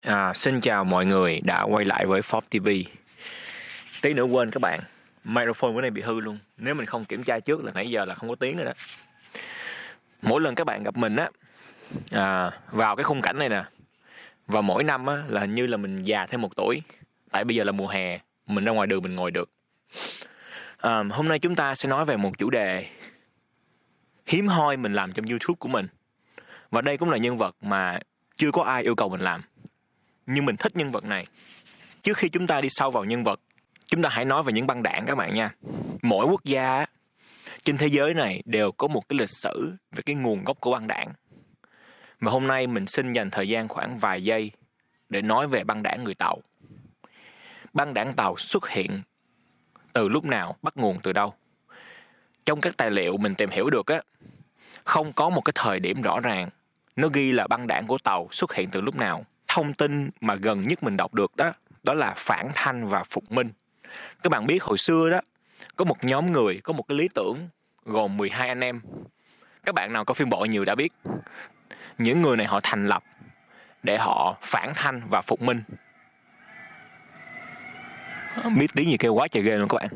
Xin chào mọi người đã quay lại với Forbes TV. Tí nữa quên các bạn, microphone bữa nay bị hư luôn. Nếu mình không kiểm tra trước là nãy giờ là không có tiếng rồi đó. Mỗi lần các bạn gặp mình vào cái khung cảnh này nè, và mỗi năm là hình như là mình già thêm 1 tuổi. Tại bây giờ là mùa hè, mình ra ngoài đường mình ngồi được. Hôm nay chúng ta sẽ nói về một chủ đề hiếm hoi mình làm trong YouTube của mình. Và đây cũng là nhân vật mà chưa có ai yêu cầu mình làm, nhưng mình thích nhân vật này. Trước khi chúng ta đi sâu vào nhân vật, chúng ta hãy nói về những băng đảng các bạn nha. Mỗi quốc gia trên thế giới này đều có một cái lịch sử về cái nguồn gốc của băng đảng. Và hôm nay mình xin dành thời gian khoảng vài giây để nói về băng đảng người Tàu. Băng đảng Tàu xuất hiện từ lúc nào, bắt nguồn từ đâu? Trong các tài liệu mình tìm hiểu được không có một cái thời điểm rõ ràng nó ghi là băng đảng của Tàu xuất hiện từ lúc nào. Thông tin mà gần nhất mình đọc được đó là Phản Thanh và Phục Minh. Các bạn biết hồi xưa đó, có một nhóm người, có một cái lý tưởng gồm 12 anh em. Các bạn nào có phim bộ nhiều đã biết. Những người này họ thành lập để họ phản thanh và phục minh. Biết tiếng gì kêu quá trời ghê luôn các bạn.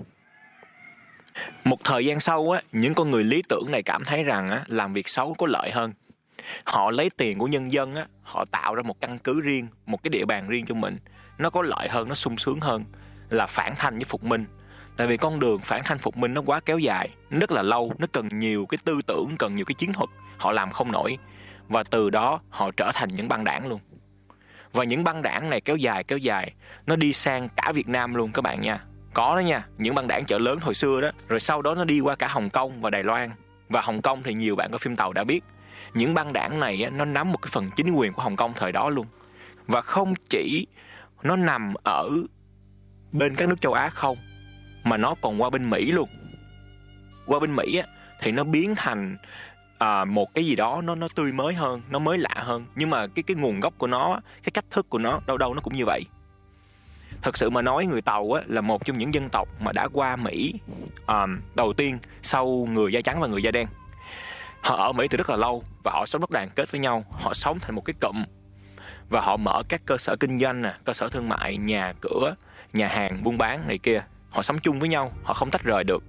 Một thời gian sau những con người lý tưởng này cảm thấy rằng làm việc xấu có lợi hơn. Họ lấy tiền của nhân dân họ tạo ra một căn cứ riêng, một cái địa bàn riêng cho mình. Nó có lợi hơn, nó sung sướng hơn là phản thanh với phục minh. Tại vì con đường phản thanh phục minh nó quá kéo dài, nó rất là lâu, nó cần nhiều cái tư tưởng, cần nhiều cái chiến thuật. Họ làm không nổi. Và từ đó họ trở thành những băng đảng luôn. Và những băng đảng này kéo dài, nó đi sang cả Việt Nam luôn các bạn nha. Có đó nha, những băng đảng chợ lớn hồi xưa đó. Rồi sau đó nó đi qua cả Hồng Kông và Đài Loan. Và Hồng Kông thì nhiều bạn có phim Tàu đã biết. Những băng đảng này nó nắm một cái phần chính quyền của Hồng Kông thời đó luôn. Và không chỉ nó nằm ở bên các nước châu Á không, mà nó còn qua bên Mỹ luôn. Qua bên Mỹ thì nó biến thành một cái gì đó nó tươi mới hơn, nó mới lạ hơn. Nhưng mà cái nguồn gốc của nó, cái cách thức của nó đâu nó cũng như vậy. Thật sự mà nói, người Tàu là một trong những dân tộc mà đã qua Mỹ đầu tiên sau người da trắng và người da đen. Họ ở Mỹ từ rất là lâu và họ sống rất đoàn kết với nhau. Họ sống thành một cái cụm và họ mở các cơ sở kinh doanh, cơ sở thương mại, nhà cửa, nhà hàng, buôn bán này kia. Họ sống chung với nhau, họ không tách rời được.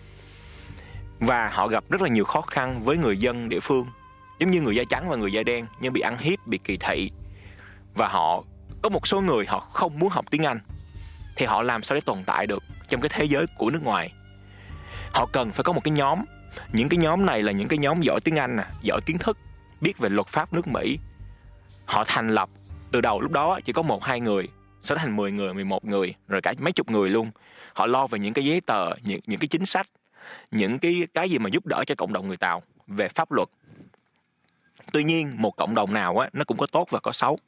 Và họ gặp rất là nhiều khó khăn với người dân địa phương, giống như người da trắng và người da đen, nhưng bị ăn hiếp, bị kỳ thị. Và họ có một số người họ không muốn học tiếng Anh. Thì họ làm sao để tồn tại được trong cái thế giới của nước ngoài? Họ cần phải có một cái nhóm. Những cái nhóm này là những cái nhóm giỏi tiếng Anh, giỏi kiến thức, biết về luật pháp nước Mỹ. Họ thành lập từ đầu lúc đó chỉ có 1-2 người, sau đó thành 10 người, 11 người, rồi cả mấy chục người luôn. Họ lo về những cái giấy tờ, những cái chính sách, những cái gì mà giúp đỡ cho cộng đồng người Tàu về pháp luật. Tuy nhiên một cộng đồng nào nó cũng có tốt và có xấu.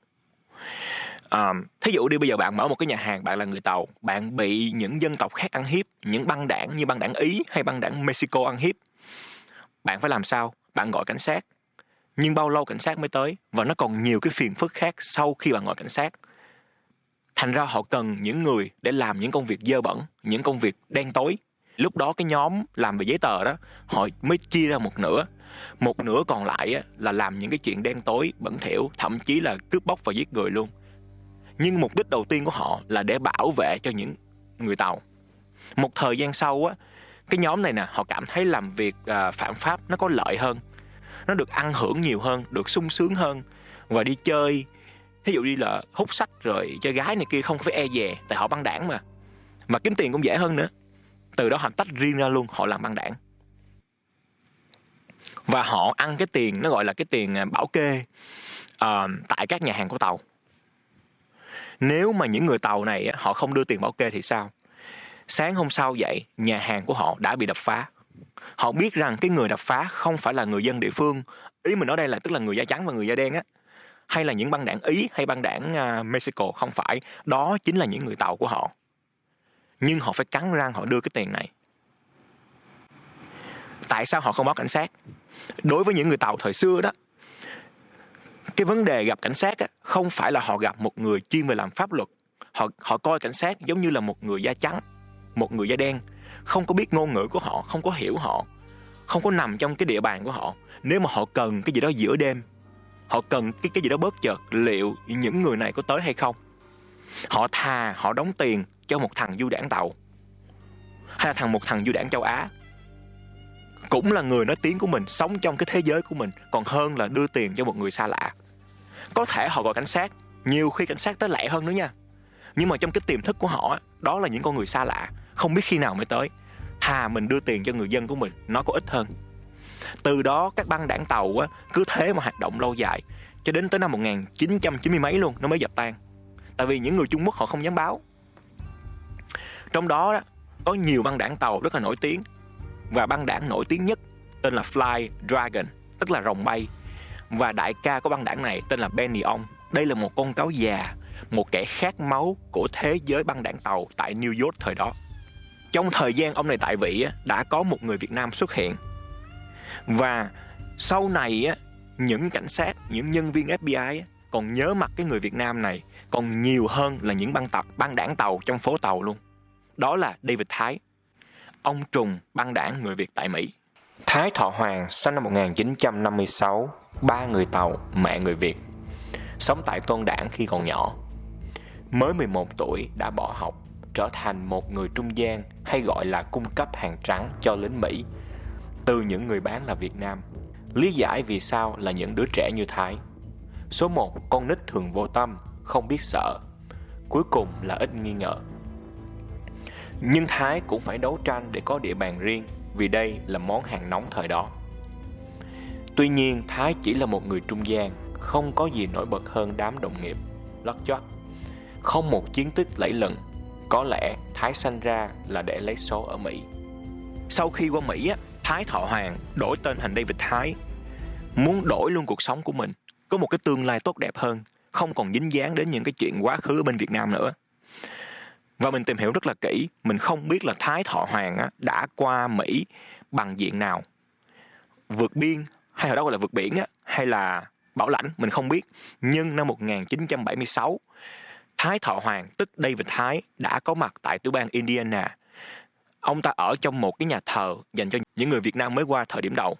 Thí dụ đi, bây giờ bạn mở một cái nhà hàng, bạn là người Tàu, bạn bị những dân tộc khác ăn hiếp, những băng đảng như băng đảng Ý hay băng đảng Mexico ăn hiếp, bạn phải làm sao? Bạn gọi cảnh sát. Nhưng bao lâu cảnh sát mới tới? Và nó còn nhiều cái phiền phức khác sau khi bạn gọi cảnh sát. Thành ra họ cần những người để làm những công việc dơ bẩn, những công việc đen tối. Lúc đó cái nhóm làm về giấy tờ đó, họ mới chia ra một nửa. Một nửa còn lại là làm những cái chuyện đen tối, bẩn thỉu, thậm chí là cướp bóc và giết người luôn. Nhưng mục đích đầu tiên của họ là để bảo vệ cho những người Tàu. Một thời gian sau cái nhóm này họ cảm thấy làm việc phạm pháp nó có lợi hơn, nó được ăn hưởng nhiều hơn, được sung sướng hơn. Và đi chơi, ví dụ đi là hút sách rồi chơi gái này kia, không phải e dè, tại họ băng đảng mà. Và kiếm tiền cũng dễ hơn nữa. Từ đó họ tách riêng ra luôn, họ làm băng đảng. Và họ ăn cái tiền, nó gọi là cái tiền bảo kê tại các nhà hàng của Tàu. Nếu mà những người Tàu này họ không đưa tiền bảo kê thì sao? Sáng hôm sau dậy, nhà hàng của họ đã bị đập phá. Họ biết rằng cái người đập phá không phải là người dân địa phương. Ý mình nói đây là tức là người da trắng và người da đen hay là những băng đảng Ý hay băng đảng Mexico, không phải. Đó chính là những người Tàu của họ. Nhưng họ phải cắn răng họ đưa cái tiền này. Tại sao họ không báo cảnh sát? Đối với những người Tàu thời xưa đó, cái vấn đề gặp cảnh sát không phải là họ gặp một người chuyên về làm pháp luật. Họ coi cảnh sát giống như là một người da trắng, một người da đen, không có biết ngôn ngữ của họ, không có hiểu họ, không có nằm trong cái địa bàn của họ. Nếu mà họ cần cái gì đó giữa đêm, họ cần cái gì đó bóp chợt, liệu những người này có tới hay không. Họ đóng tiền cho một thằng du đảng Tàu, hay là một thằng du đảng châu Á, cũng là người nói tiếng của mình, sống trong cái thế giới của mình, còn hơn là đưa tiền cho một người xa lạ. Có thể họ gọi cảnh sát, nhiều khi cảnh sát tới lẹ hơn nữa nha, nhưng mà trong cái tiềm thức của họ, đó là những con người xa lạ, không biết khi nào mới tới. Thà mình đưa tiền cho người dân của mình, nó có ích hơn. Từ đó các băng đảng Tàu cứ thế mà hoạt động lâu dài, cho đến tới năm 1990 mấy luôn nó mới dập tan. Tại vì những người Trung Quốc họ không dám báo. Trong đó có nhiều băng đảng Tàu rất là nổi tiếng, và băng đảng nổi tiếng nhất tên là Fly Dragon, tức là rồng bay. Và đại ca của băng đảng này tên là Benny Ong. Đây là một con cáo già, một kẻ khát máu của thế giới băng đảng Tàu tại New York thời đó. Trong thời gian ông này tại vị đã có một người Việt Nam xuất hiện. Và sau này những cảnh sát, những nhân viên FBI còn nhớ mặt cái người Việt Nam này còn nhiều hơn là những băng đảng Tàu trong phố Tàu luôn. Đó là David Thái, ông trùm băng đảng người Việt tại Mỹ. Thái Thọ Hoàng sinh năm 1956, ba người Tàu, mẹ người Việt, sống tại Tôn Đản khi còn nhỏ. Mới 11 tuổi đã bỏ học, trở thành một người trung gian hay gọi là cung cấp hàng trắng cho lính Mỹ, từ những người bán là Việt Nam. Lý giải vì sao là những đứa trẻ như Thái. Số 1, con nít thường vô tâm, không biết sợ. Cuối cùng là ít nghi ngờ. Nhưng Thái cũng phải đấu tranh để có địa bàn riêng, vì đây là món hàng nóng thời đó. Tuy nhiên, Thái chỉ là một người trung gian, không có gì nổi bật hơn đám đồng nghiệp, lót choắt. Không một chiến tích lẫy lừng. Có lẽ Thái sanh ra là để lấy số ở Mỹ. Sau khi qua Mỹ, Thái Thọ Hoàng đổi tên thành David Thái, muốn đổi luôn cuộc sống của mình, có một cái tương lai tốt đẹp hơn, không còn dính dáng đến những cái chuyện quá khứ ở bên Việt Nam nữa. Và mình tìm hiểu rất là kỹ, mình không biết là Thái Thọ Hoàng đã qua Mỹ bằng diện nào. Vượt biên, hay hồi đó gọi là vượt biển hay là bảo lãnh, mình không biết. Nhưng năm 1976, Thái Thọ Hoàng, tức David Thái, đã có mặt tại tiểu bang Indiana. Ông ta ở trong một cái nhà thờ dành cho những người Việt Nam mới qua thời điểm đầu.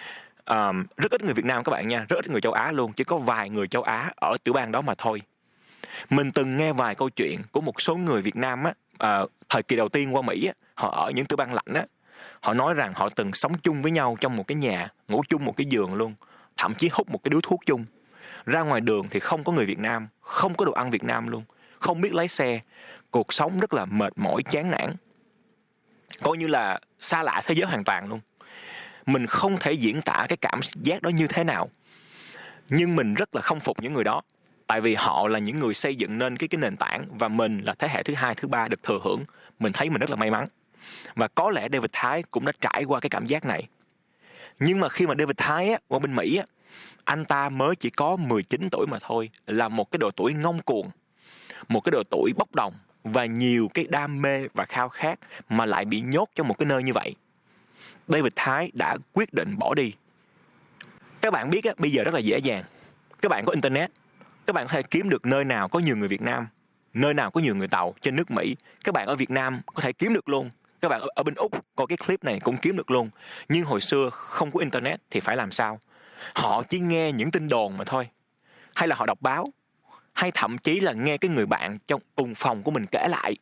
Rất ít người Việt Nam các bạn nha, rất ít người châu Á luôn, chỉ có vài người châu Á ở tiểu bang đó mà thôi. Mình từng nghe vài câu chuyện của một số người Việt Nam thời kỳ đầu tiên qua Mỹ họ ở những tiểu bang lạnh họ nói rằng họ từng sống chung với nhau trong một cái nhà, ngủ chung một cái giường luôn, thậm chí hút một cái điếu thuốc chung. Ra ngoài đường thì không có người Việt Nam, không có đồ ăn Việt Nam luôn, không biết lái xe, cuộc sống rất là mệt mỏi, chán nản, coi như là xa lạ thế giới hoàn toàn luôn. Mình không thể diễn tả cái cảm giác đó như thế nào, nhưng mình rất là khâm phục những người đó. Tại vì họ là những người xây dựng nên cái nền tảng, và mình là thế hệ thứ hai, thứ ba được thừa hưởng. Mình thấy mình rất là may mắn. Và có lẽ David Thái cũng đã trải qua cái cảm giác này. Nhưng mà khi mà David Thái qua bên Mỹ, anh ta mới chỉ có 19 tuổi mà thôi, là một cái độ tuổi ngông cuồng, một cái độ tuổi bốc đồng và nhiều cái đam mê và khao khát mà lại bị nhốt trong một cái nơi như vậy. David Thái đã quyết định bỏ đi. Các bạn biết bây giờ rất là dễ dàng. Các bạn có internet, các bạn có thể kiếm được nơi nào có nhiều người Việt Nam, nơi nào có nhiều người Tàu trên nước Mỹ. Các bạn ở Việt Nam có thể kiếm được luôn. Các bạn ở bên Úc coi cái clip này cũng kiếm được luôn. Nhưng hồi xưa không có internet thì phải làm sao? Họ chỉ nghe những tin đồn mà thôi, hay là họ đọc báo, hay thậm chí là nghe cái người bạn trong cùng phòng của mình kể lại,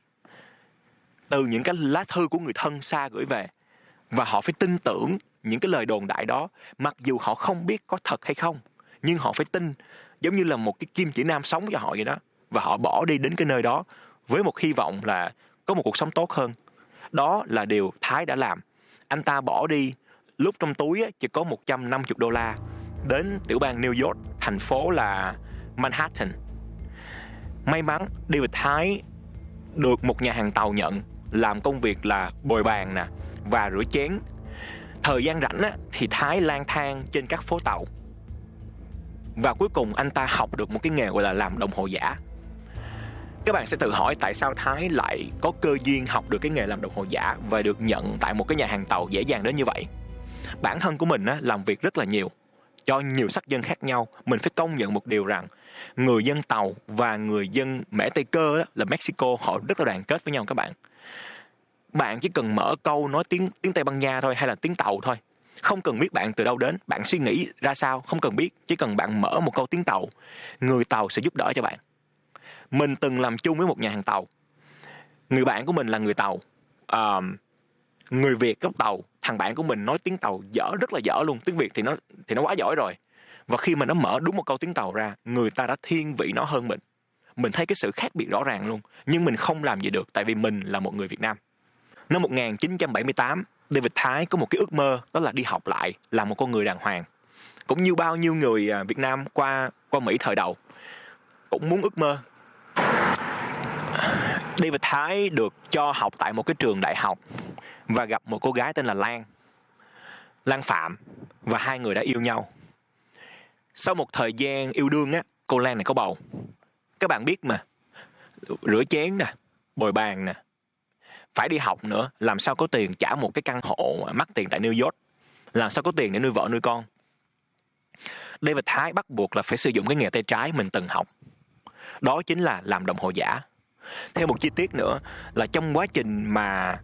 từ những cái lá thư của người thân xa gửi về. Và họ phải tin tưởng những cái lời đồn đại đó, mặc dù họ không biết có thật hay không, nhưng họ phải tin, giống như là một cái kim chỉ nam sống cho họ vậy đó. Và họ bỏ đi đến cái nơi đó với một hy vọng là có một cuộc sống tốt hơn. Đó là điều Thái đã làm. Anh ta bỏ đi lúc trong túi chỉ có $150 đến tiểu bang New York, thành phố là Manhattan. May mắn David Thái được một nhà hàng Tàu nhận, làm công việc là bồi bàn và rửa chén. Thời gian rảnh thì Thái lang thang trên các phố Tàu. Và cuối cùng anh ta học được một cái nghề gọi là làm đồng hồ giả. Các bạn sẽ tự hỏi tại sao Thái lại có cơ duyên học được cái nghề làm đồng hồ giả và được nhận tại một cái nhà hàng Tàu dễ dàng đến như vậy. Bản thân của mình làm việc rất là nhiều cho nhiều sắc dân khác nhau. Mình phải công nhận một điều rằng người dân Tàu và người dân Mễ Tây Cơ là Mexico, họ rất là đoàn kết với nhau các bạn. Bạn chỉ cần mở câu nói tiếng Tây Ban Nha thôi, hay là tiếng Tàu thôi, Không cần biết bạn từ đâu đến, bạn suy nghĩ ra sao, không cần biết. Chỉ cần bạn mở một câu tiếng Tàu, người Tàu sẽ giúp đỡ cho bạn. Mình từng làm chung với một nhà hàng Tàu. Người bạn của mình là người Tàu, người Việt gốc Tàu. Thằng bạn của mình nói tiếng Tàu dở, rất là dở luôn. Tiếng Việt thì nó quá giỏi rồi. Và khi mà nó mở đúng một câu tiếng Tàu ra, người ta đã thiên vị nó hơn mình. Mình thấy cái sự khác biệt rõ ràng luôn. Nhưng mình không làm gì được, tại vì mình là một người Việt Nam. Năm 1978, David Thái có một cái ước mơ, đó là đi học lại, làm một con người đàng hoàng. Cũng như bao nhiêu người Việt Nam qua Mỹ thời đầu cũng muốn ước mơ. David Thái được cho học tại một cái trường đại học và gặp một cô gái tên là Lan Phạm, và hai người đã yêu nhau. Sau một thời gian yêu đương á, cô Lan này có bầu. Các bạn biết mà, rửa chén nè, bồi bàn nè, phải đi học nữa, làm sao có tiền trả một cái căn hộ mắc tiền tại New York, làm sao có tiền để nuôi vợ nuôi con. David Thái bắt buộc là phải sử dụng cái nghề tay trái mình từng học, đó chính là làm đồng hồ giả. Theo một chi tiết nữa là trong quá trình mà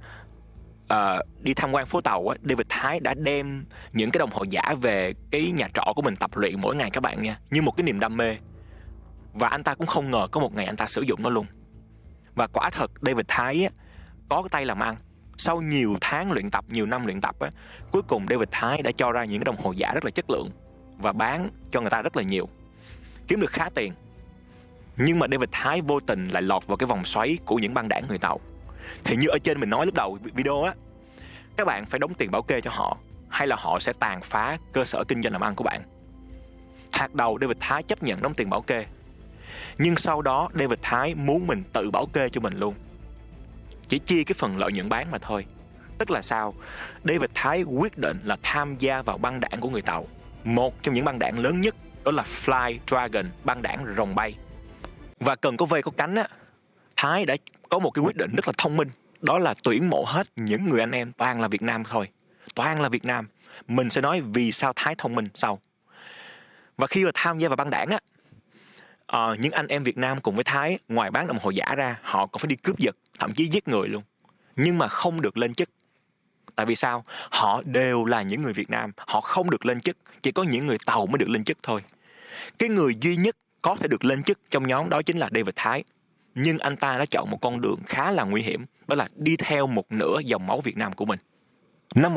đi tham quan phố Tàu á, David Thái đã đem những cái đồng hồ giả về cái nhà trọ của mình tập luyện mỗi ngày các bạn nha, như một cái niềm đam mê. Và anh ta cũng không ngờ có một ngày anh ta sử dụng nó luôn. Và quả thật David Thái á, có cái tay làm ăn. Sau nhiều tháng luyện tập, nhiều năm luyện tập á, cuối cùng David Thái đã cho ra những cái đồng hồ giả rất là chất lượng và bán cho người ta rất là nhiều, kiếm được khá tiền. Nhưng mà David Thái vô tình lại lọt vào cái vòng xoáy của những băng đảng người Tàu. Thì như ở trên mình nói lúc đầu video á, các bạn phải đóng tiền bảo kê cho họ, hay là họ sẽ tàn phá cơ sở kinh doanh làm ăn của bạn. Thoạt đầu David Thái chấp nhận đóng tiền bảo kê, nhưng sau đó David Thái muốn mình tự bảo kê cho mình luôn, chỉ chia cái phần lợi nhuận bán mà thôi. Tức là sao? David Thái quyết định là tham gia vào băng đảng của người Tàu. Một trong những băng đảng lớn nhất, đó là Fly Dragon, băng đảng rồng bay. Và cần có vây có cánh á, Thái đã có một cái quyết định rất là thông minh, đó là tuyển mộ hết những người anh em toàn là Việt Nam thôi. Toàn là Việt Nam. Mình sẽ nói vì sao Thái thông minh sau. Và khi mà tham gia vào băng đảng á, những anh em Việt Nam cùng với Thái, ngoài bán đồng hồ giả ra, họ còn phải đi cướp giật, thậm chí giết người luôn. Nhưng mà không được lên chức. Tại vì sao? Họ đều là những người Việt Nam, họ không được lên chức. Chỉ có những người Tàu mới được lên chức thôi. Cái người duy nhất có thể được lên chức trong nhóm đó chính là David Thái. Nhưng anh ta đã chọn một con đường khá là nguy hiểm, đó là đi theo một nửa dòng máu Việt Nam của mình. Năm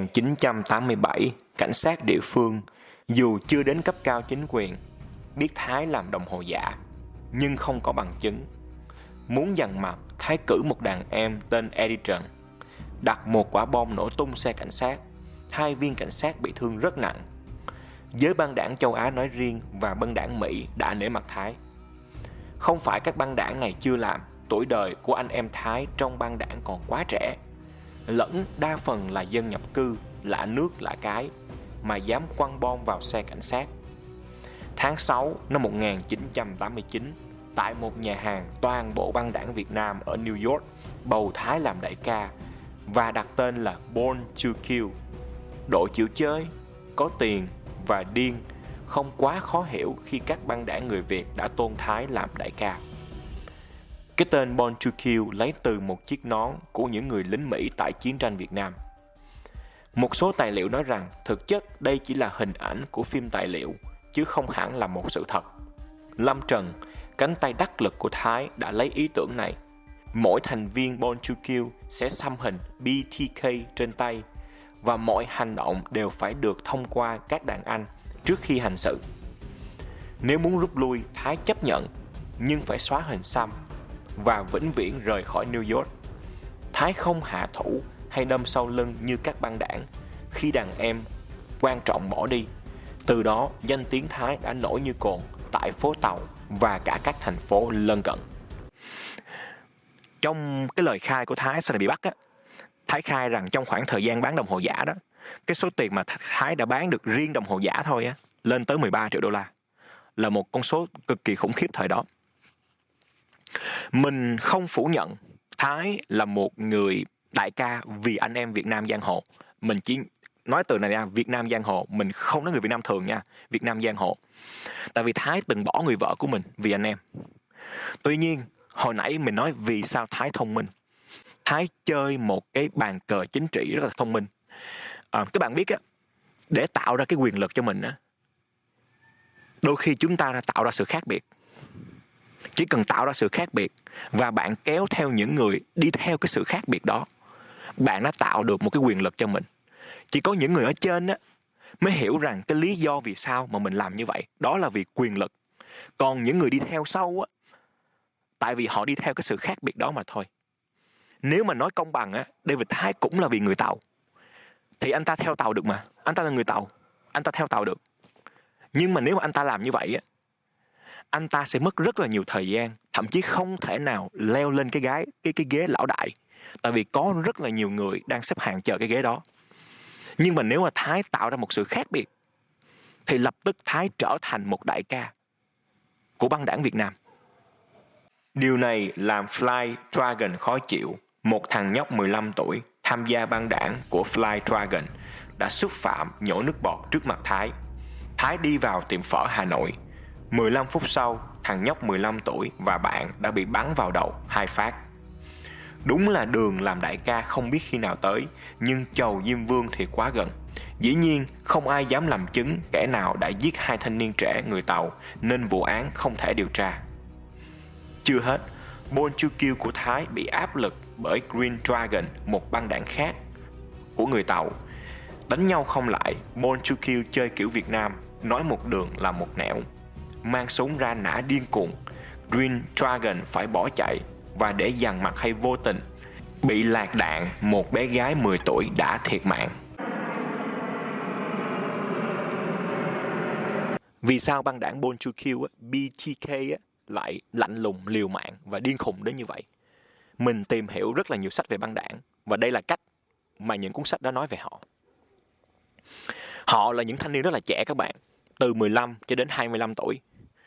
1987, cảnh sát địa phương, dù chưa đến cấp cao chính quyền, biết Thái làm đồng hồ giả, nhưng không có bằng chứng. Muốn dằn mặt, Thái cử một đàn em tên Edison, đặt một quả bom nổ tung xe cảnh sát. 2 viên cảnh sát bị thương rất nặng. Giới băng đảng châu Á nói riêng và băng đảng Mỹ đã nể mặt Thái. Không phải các băng đảng này chưa làm, tuổi đời của anh em Thái trong băng đảng còn quá trẻ, lẫn đa phần là dân nhập cư, lạ nước lạ cái, mà dám quăng bom vào xe cảnh sát. Tháng 6 năm 1989, tại một nhà hàng, toàn bộ băng đảng Việt Nam ở New York bầu Thái làm đại ca và đặt tên là Born to Kill. Độ chịu chơi, có tiền và điên không quá khó hiểu khi các băng đảng người Việt đã tôn Thái làm đại ca. Cái tên Born to Kill lấy từ một chiếc nón của những người lính Mỹ tại chiến tranh Việt Nam. Một số tài liệu nói rằng thực chất đây chỉ là hình ảnh của phim tài liệu, chứ không hẳn là một sự thật. Lâm Trần, cánh tay đắc lực của Thái, đã lấy ý tưởng này. Mỗi thành viên Born to Kill sẽ xăm hình BTK trên tay, và mọi hành động đều phải được thông qua các đàn anh trước khi hành sự. Nếu muốn rút lui, Thái chấp nhận, nhưng phải xóa hình xăm và vĩnh viễn rời khỏi New York. Thái không hạ thủ hay đâm sau lưng như các băng đảng khi đàn em quan trọng bỏ đi. Từ đó, danh tiếng Thái đã nổi như cồn tại phố Tàu và cả các thành phố lân cận. Trong cái lời khai của Thái sau này bị bắt á, Thái khai rằng trong khoảng thời gian bán đồng hồ giả đó, cái số tiền mà Thái đã bán được riêng đồng hồ giả thôi á, lên tới 13 triệu đô la. Là một con số cực kỳ khủng khiếp thời đó. Mình không phủ nhận Thái là một người đại ca vì anh em Việt Nam giang hồ. Mình chỉ nói từ này ra, Việt Nam giang hồ. Mình không nói người Việt Nam thường nha, Việt Nam giang hồ. Tại vì Thái từng bỏ người vợ của mình vì anh em. Tuy nhiên, hồi nãy mình nói vì sao Thái thông minh. Thái chơi một cái bàn cờ chính trị rất là thông minh. Các bạn biết á, để tạo ra cái quyền lực cho mình á, đôi khi chúng ta đã tạo ra sự khác biệt. Chỉ cần tạo ra sự khác biệt và bạn kéo theo những người đi theo cái sự khác biệt đó, bạn đã tạo được một cái quyền lực cho mình. Chỉ có những người ở trên á mới hiểu rằng cái lý do vì sao mà mình làm như vậy, đó là vì quyền lực. Còn những người đi theo sau á, tại vì họ đi theo cái sự khác biệt đó mà thôi. Nếu mà nói công bằng á, David Thái cũng là vì người Tàu. Thì anh ta theo Tàu được mà. Anh ta là người Tàu, anh ta theo Tàu được. Nhưng mà nếu mà anh ta làm như vậy á, anh ta sẽ mất rất là nhiều thời gian, thậm chí không thể nào leo lên cái ghế lão đại. Tại vì có rất là nhiều người đang xếp hàng chờ cái ghế đó. Nhưng mà nếu mà Thái tạo ra một sự khác biệt, thì lập tức Thái trở thành một đại ca của băng đảng Việt Nam. Điều này làm Fly Dragon khó chịu. Một thằng nhóc 15 tuổi tham gia băng đảng của Fly Dragon đã xúc phạm nhổ nước bọt trước mặt Thái. Thái đi vào tiệm phở Hà Nội. 15 phút sau, thằng nhóc 15 tuổi và bạn đã bị bắn vào đầu 2 phát. Đúng là đường làm đại ca không biết khi nào tới, nhưng chầu Diêm Vương thì quá gần. Dĩ nhiên, không ai dám làm chứng kẻ nào đã giết 2 thanh niên trẻ người Tàu, nên vụ án không thể điều tra. Chưa hết, Bon Chu Kill của Thái bị áp lực bởi Green Dragon, một băng đảng khác của người Tàu. Đánh nhau không lại, Bon Chu Kill chơi kiểu Việt Nam, nói một đường là một nẻo. Mang súng ra nã điên cuồng, Green Dragon phải bỏ chạy, và để dằn mặt hay vô tình, bị lạc đạn, một bé gái 10 tuổi đã thiệt mạng. Vì sao băng đảng Bon Chu Kill, BTK, lại lạnh lùng, liều mạng và điên khùng đến như vậy? Mình tìm hiểu rất là nhiều sách về băng đảng, và đây là cách mà những cuốn sách đó nói về họ. Họ là những thanh niên rất là trẻ các bạn, từ 15 cho đến 25 tuổi.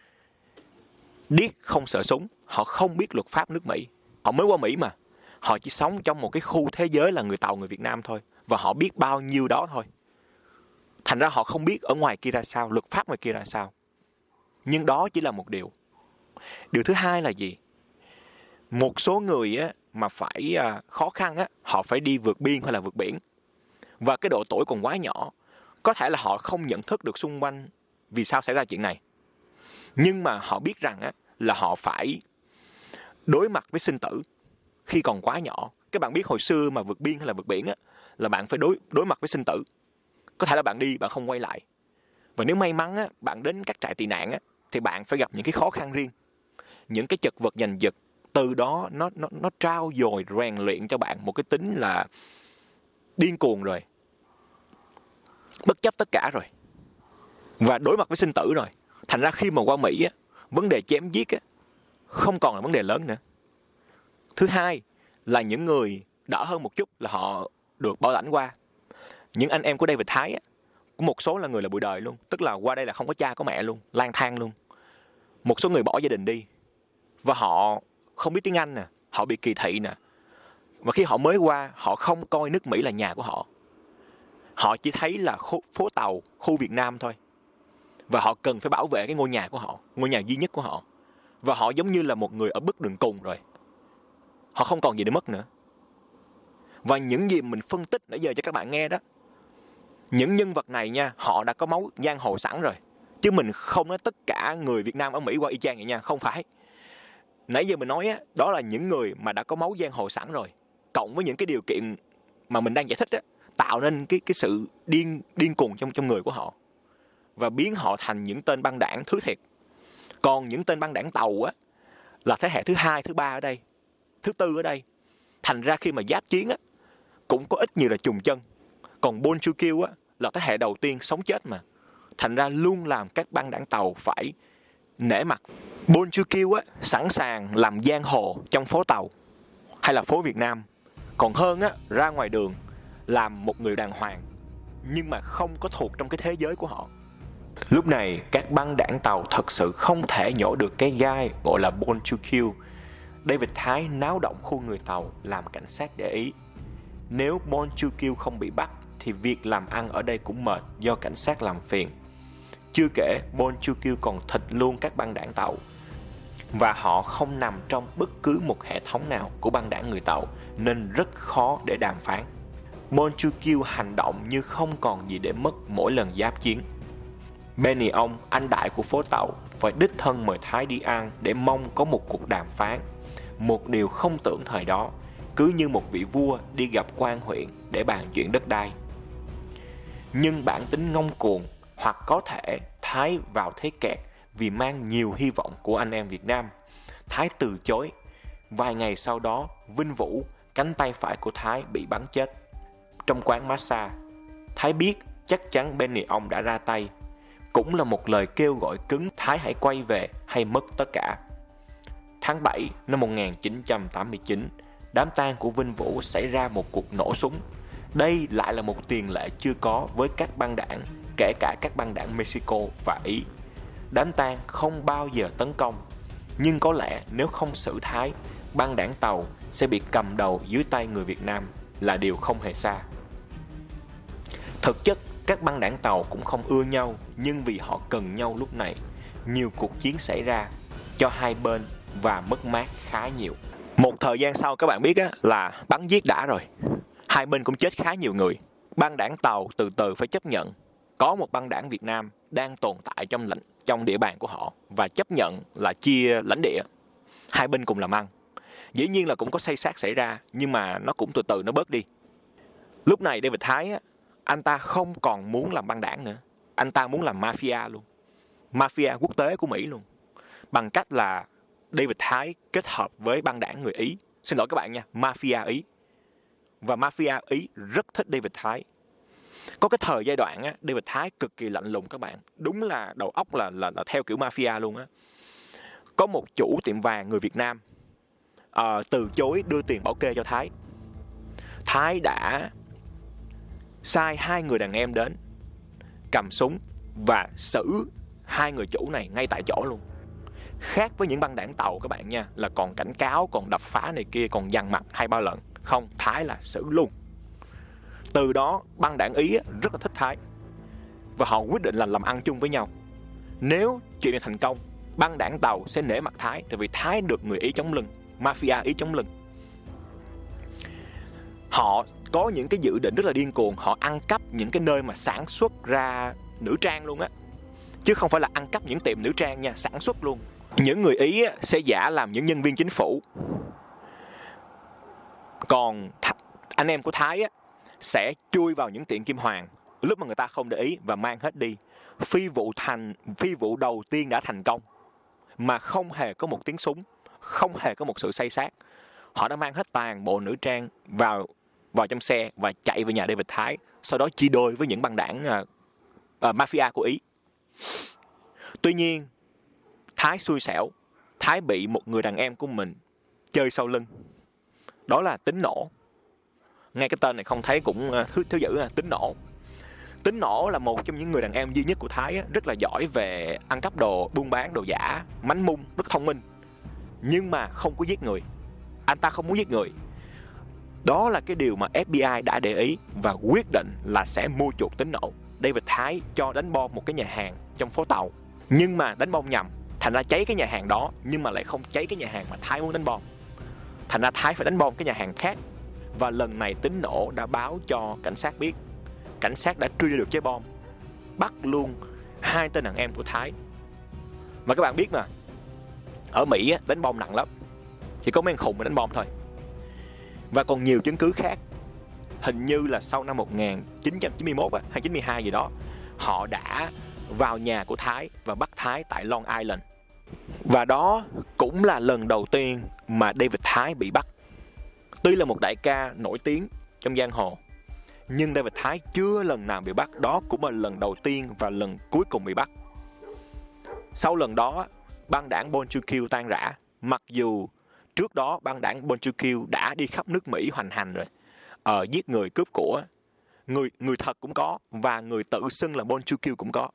Điếc không sợ súng, họ không biết luật pháp nước Mỹ. Họ mới qua Mỹ mà. Họ chỉ sống trong một cái khu thế giới là người Tàu, người Việt Nam thôi. Và họ biết bao nhiêu đó thôi. Thành ra họ không biết ở ngoài kia ra sao, luật pháp ngoài kia ra sao. Nhưng đó chỉ là một điều. Điều thứ hai là gì? Một số người á, mà phải khó khăn á, họ phải đi vượt biên hay là vượt biển. Và cái độ tuổi còn quá nhỏ. Có thể là họ không nhận thức được xung quanh vì sao xảy ra chuyện này. Nhưng mà họ biết rằng á, là họ phải đối mặt với sinh tử khi còn quá nhỏ. Các bạn biết hồi xưa mà vượt biên hay là vượt biển á, là bạn phải đối mặt với sinh tử. Có thể là bạn đi, bạn không quay lại. Và nếu may mắn á, bạn đến các trại tị nạn á, thì bạn phải gặp những cái khó khăn riêng, những cái chật vật giành giật. Từ đó nó trao dồi, rèn luyện cho bạn một cái tính là điên cuồng rồi, bất chấp tất cả rồi, và đối mặt với sinh tử rồi. Thành ra khi mà qua Mỹ á, vấn đề chém giết á, không còn là vấn đề lớn nữa. Thứ hai là những người đỡ hơn một chút là họ được bảo lãnh qua. Những anh em của David Thái á, có một số là người là bụi đời luôn, tức là qua đây là không có cha có mẹ luôn, lang thang luôn. Một số người bỏ gia đình đi, và họ không biết tiếng Anh nè, họ bị kỳ thị nè. Và khi họ mới qua, họ không coi nước Mỹ là nhà của họ. Họ chỉ thấy là phố Tàu, khu Việt Nam thôi. Và họ cần phải bảo vệ cái ngôi nhà của họ, ngôi nhà duy nhất của họ. Và họ giống như là một người ở bước đường cùng rồi. Họ không còn gì để mất nữa. Và những gì mình phân tích nãy giờ cho các bạn nghe đó, những nhân vật này nha, họ đã có máu giang hồ sẵn rồi. Chứ mình không nói tất cả người Việt Nam ở Mỹ qua y chang vậy nha, không phải. Nãy giờ mình nói á, đó là những người mà đã có máu giang hồ sẵn rồi, cộng với những cái điều kiện mà mình đang giải thích á, tạo nên cái sự điên cuồng trong người của họ, và biến họ thành những tên băng đảng thứ thiệt. Còn những tên băng đảng Tàu á, là thế hệ thứ 2, thứ 3 ở đây, thứ 4 ở đây. Thành ra khi mà giáp chiến á, cũng có ít nhiều là trùng chân. Còn Bon Chu Kill á, là thế hệ đầu tiên sống chết mà. Thành ra luôn làm các băng đảng Tàu phải nể mặt. Bon Chu Kill á, sẵn sàng làm giang hồ trong phố Tàu hay là phố Việt Nam, còn hơn á, ra ngoài đường làm một người đàng hoàng, nhưng mà không có thuộc trong cái thế giới của họ. Lúc này các băng đảng Tàu thật sự không thể nhổ được cái gai gọi là Bon Chu Kill. David Thái náo động khu người Tàu làm cảnh sát để ý. Nếu Bon Chu Kill không bị bắt thì việc làm ăn ở đây cũng mệt do cảnh sát làm phiền. Chưa kể Bon Chu Kill còn thịt luôn các băng đảng Tàu, và họ không nằm trong bất cứ một hệ thống nào của băng đảng người Tàu, nên rất khó để đàm phán. Monchukyu hành động như không còn gì để mất mỗi lần giáp chiến. Benny ông, anh đại của phố Tàu, phải đích thân mời Thái đi ăn để mong có một cuộc đàm phán. Một điều không tưởng thời đó, cứ như một vị vua đi gặp quan huyện để bàn chuyện đất đai. Nhưng bản tính ngông cuồng, hoặc có thể Thái vào thế kẹt vì mang nhiều hy vọng của anh em Việt Nam, Thái từ chối. Vài ngày sau đó, Vinh Vũ, cánh tay phải của Thái, bị bắn chết trong quán massage. Thái biết chắc chắn Benny ông đã ra tay. Cũng là một lời kêu gọi cứng Thái hãy quay về hay mất tất cả. Tháng 7 năm 1989, đám tang của Vinh Vũ xảy ra một cuộc nổ súng. Đây lại là một tiền lệ chưa có với các băng đảng, kể cả các băng đảng Mexico và Ý. Đám tang không bao giờ tấn công, nhưng có lẽ nếu không xử Thái, băng đảng Tàu sẽ bị cầm đầu dưới tay người Việt Nam là điều không hề xa. Thực chất, các băng đảng Tàu cũng không ưa nhau, nhưng vì họ cần nhau lúc này, nhiều cuộc chiến xảy ra cho hai bên và mất mát khá nhiều. Một thời gian sau các bạn biết là bắn giết đã rồi, hai bên cũng chết khá nhiều người. Băng đảng Tàu từ từ phải chấp nhận có một băng đảng Việt Nam đang tồn tại trong địa bàn của họ và chấp nhận là chia lãnh địa. Hai bên cùng làm ăn. Dĩ nhiên là cũng có xây xát xảy ra, nhưng mà nó cũng từ từ nó bớt đi. Lúc này David Thái anh ta không còn muốn làm băng đảng nữa. Anh ta muốn làm mafia luôn. Mafia quốc tế của Mỹ luôn. Bằng cách là David Thái kết hợp với băng đảng người Ý. Xin lỗi các bạn nha, mafia Ý. Và mafia Ý rất thích David Thái. Có cái thời giai đoạn David Thái cực kỳ lạnh lùng các bạn. Đúng là đầu óc là theo kiểu mafia luôn á. Có một chủ tiệm vàng người Việt Nam từ chối đưa tiền bảo kê cho Thái. Thái đã sai hai người đàn em đến, cầm súng và xử hai người chủ này ngay tại chỗ luôn. Khác với những băng đảng Tàu các bạn nha, là còn cảnh cáo, còn đập phá này kia, còn dằn mặt 2-3 lần. Không, Thái là xử luôn. Từ đó băng đảng Ý rất là thích Thái và họ quyết định là làm ăn chung với nhau. Nếu chuyện này thành công, băng đảng Tàu sẽ nể mặt Thái, tại vì Thái được người Ý chống lưng, mafia Ý chống lưng. Họ có những cái dự định rất là điên cuồng. Họ ăn cắp những cái nơi mà sản xuất ra nữ trang luôn á, chứ không phải là ăn cắp những tiệm nữ trang nha, sản xuất luôn. Những người Ý sẽ giả làm những nhân viên chính phủ, còn anh em của Thái sẽ chui vào những tiệm kim hoàng lúc mà người ta không để ý và mang hết đi. Phi vụ đầu tiên đã thành công mà không hề có một tiếng súng, không hề có một sự xây xát. Họ đã mang hết toàn bộ nữ trang vào trong xe và chạy về nhà David Thái, sau đó chia đôi với những băng đảng mafia của Ý. Tuy nhiên, Thái xui xẻo. Thái bị một người đàn em của mình chơi sau lưng. Đó là Tính Nổ. Nghe cái tên này không thấy cũng thiếu dữ. Tính Nổ. Tính Nổ là một trong những người đàn em duy nhất của Thái, rất là giỏi về ăn cắp đồ, buôn bán đồ giả, mánh mung, rất thông minh. Nhưng mà không có giết người. Anh ta không muốn giết người. Đó là cái điều mà FBI đã để ý và quyết định là sẽ mua chuộc Tính Nổ. David Thái cho đánh bom một cái nhà hàng trong phố Tàu, nhưng mà đánh bom nhầm, thành ra cháy cái nhà hàng đó, nhưng mà lại không cháy cái nhà hàng mà Thái muốn đánh bom. Thành ra Thái phải đánh bom cái nhà hàng khác. Và lần này Tính Nổ đã báo cho cảnh sát biết. Cảnh sát đã truy được trái bom, bắt luôn hai tên đàn em của Thái. Mà các bạn biết mà, ở Mỹ đánh bom nặng lắm, chỉ có mấy thằng khùng mà đánh bom thôi. Và còn nhiều chứng cứ khác. Hình như là sau năm 1991 hay 92 gì đó, họ đã vào nhà của Thái và bắt Thái tại Long Island. Và đó cũng là lần đầu tiên mà David Thái bị bắt. Tuy là một đại ca nổi tiếng trong giang hồ, nhưng David Thái chưa lần nào bị bắt. Đó cũng là lần đầu tiên và lần cuối cùng bị bắt. Sau lần đó, băng đảng Monchukyu tan rã. Mặc dù trước đó băng đảng Monchukyu đã đi khắp nước Mỹ hoành hành rồi, giết người, cướp của. Người thật cũng có, và người tự xưng là Monchukyu cũng có.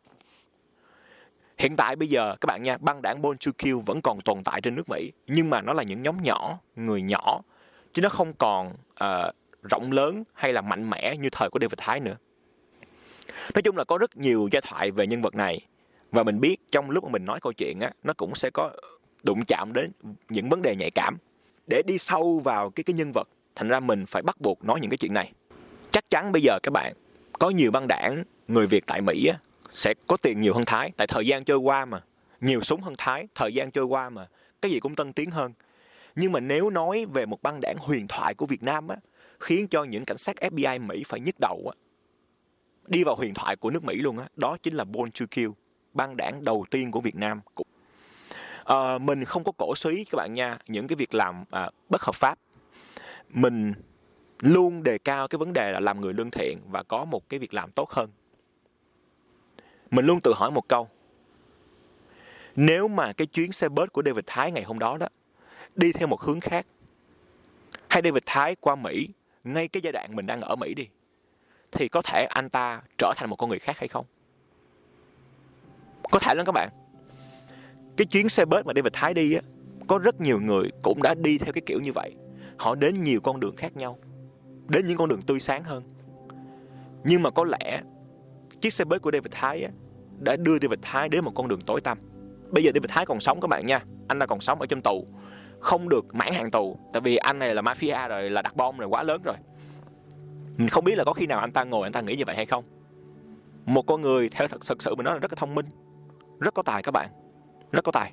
Hiện tại bây giờ các bạn nha, băng đảng Monchukyu vẫn còn tồn tại trên nước Mỹ, nhưng mà nó là những nhóm nhỏ, người nhỏ, chứ nó không còn rộng lớn hay là mạnh mẽ như thời của David Thái nữa. Nói chung là có rất nhiều giai thoại về nhân vật này, và mình biết trong lúc mà mình nói câu chuyện nó cũng sẽ có đụng chạm đến những vấn đề nhạy cảm. Để đi sâu vào cái nhân vật, thành ra mình phải bắt buộc nói những cái chuyện này. Chắc chắn bây giờ các bạn có nhiều băng đảng người Việt tại Mỹ á, sẽ có tiền nhiều hơn Thái. Tại thời gian trôi qua mà, nhiều súng hơn Thái, thời gian trôi qua mà, cái gì cũng tân tiến hơn. Nhưng mà nếu nói về một băng đảng huyền thoại của Việt Nam á, khiến cho những cảnh sát FBI Mỹ phải nhức đầu á, đi vào huyền thoại của nước Mỹ luôn á, đó chính là Born to Kill, băng đảng đầu tiên của Việt Nam. Mình không có cổ suý các bạn nha, những cái việc làm bất hợp pháp. Mình luôn đề cao cái vấn đề là làm người lương thiện và có một cái việc làm tốt hơn. Mình luôn tự hỏi một câu: nếu mà cái chuyến xe bus của David Thái ngày hôm đó đi theo một hướng khác, hay David Thái qua Mỹ ngay cái giai đoạn mình đang ở Mỹ đi, thì có thể anh ta trở thành một con người khác hay không? Có thể lắm các bạn. Cái chuyến xe bus mà David Thái đi á, có rất nhiều người cũng đã đi theo cái kiểu như vậy. Họ đến nhiều con đường khác nhau, đến những con đường tươi sáng hơn. Nhưng mà có lẽ chiếc xe bus của David Thái á, đã đưa David Thái đến một con đường tối tăm. Bây giờ David Thái còn sống các bạn nha. Anh ta còn sống ở trong tù, không được mãn hạn tù. Tại vì anh này là mafia rồi, là đặt bom rồi, quá lớn rồi. Mình không biết là có khi nào anh ta ngồi anh ta nghĩ như vậy hay không. Một con người theo thật sự mình nói là rất là thông minh, rất có tài các bạn, rất có tài.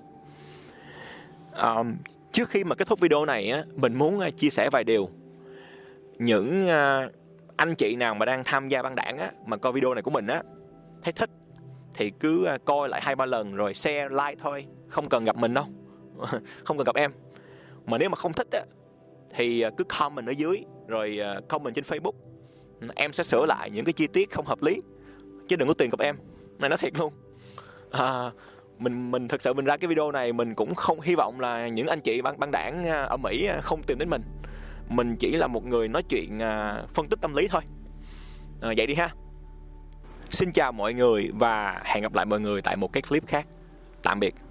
Trước khi mà kết thúc video này á, mình muốn chia sẻ vài điều. Những anh chị nào mà đang tham gia băng đảng á, mà coi video này của mình á, thấy thích thì cứ coi lại 2-3 lần rồi share, like thôi. Không cần gặp mình đâu. Không cần gặp em. Mà nếu mà không thích á, thì cứ comment ở dưới, rồi comment trên Facebook. Em sẽ sửa lại những cái chi tiết không hợp lý, chứ đừng có tiền gặp em. Này nói thiệt luôn. Mình thực sự mình ra cái video này mình cũng không hy vọng là những anh chị băng đảng ở Mỹ không tìm đến mình. Mình chỉ là một người nói chuyện phân tích tâm lý thôi. Vậy đi ha. Xin chào mọi người và hẹn gặp lại mọi người tại một cái clip khác. Tạm biệt.